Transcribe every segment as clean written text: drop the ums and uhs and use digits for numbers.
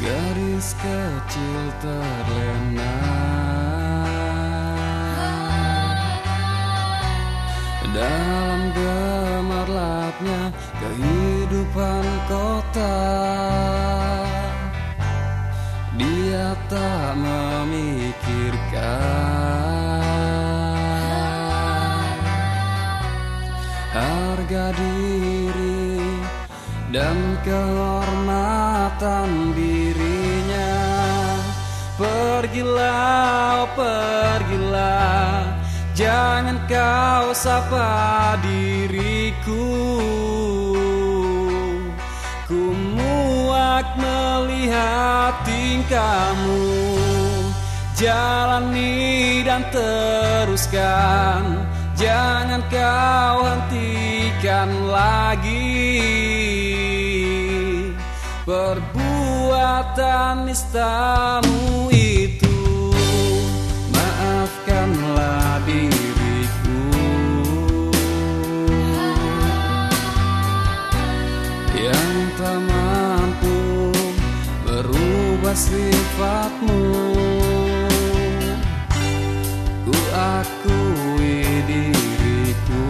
Garis kecil terlena dalam gemerlapnya kehidupan kota. Dia tak memikirkan harga diri dan kehormatan dirinya. Pergilah, oh pergilah, jangan kau sapa diriku. Ku muak melihat tingkahmu. Jalani dan teruskan, jangan kau hentikan lagi perbuatan nistamu itu. Maafkanlah diriku yang tak mampu merubah sifatmu. Ku akui diriku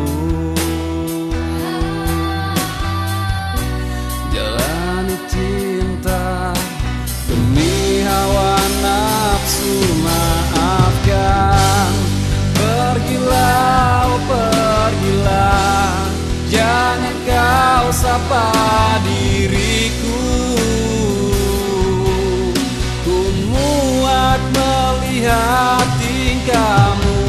jalani cinta demi hawa nafsu. Maafkan, pergilah, oh pergilah, jangan kau sapa diriku. Ku muak melihat tingkahmu.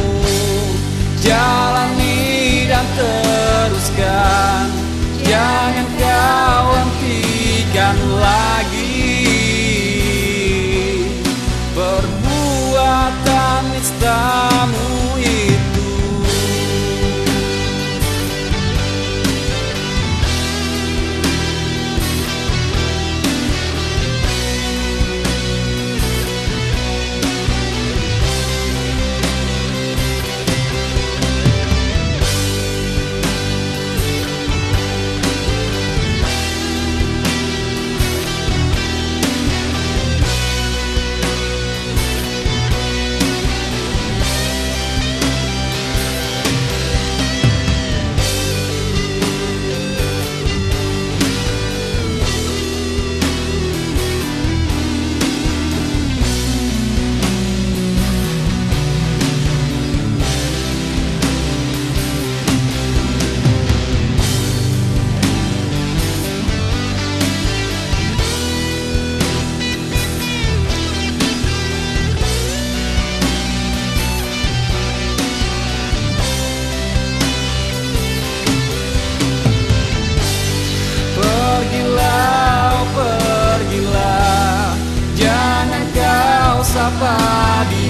Jalani dan teruskan, jangan kau hentikan lagi perbuatan nistamu itu. Pergilah, jangan kau sapa dia.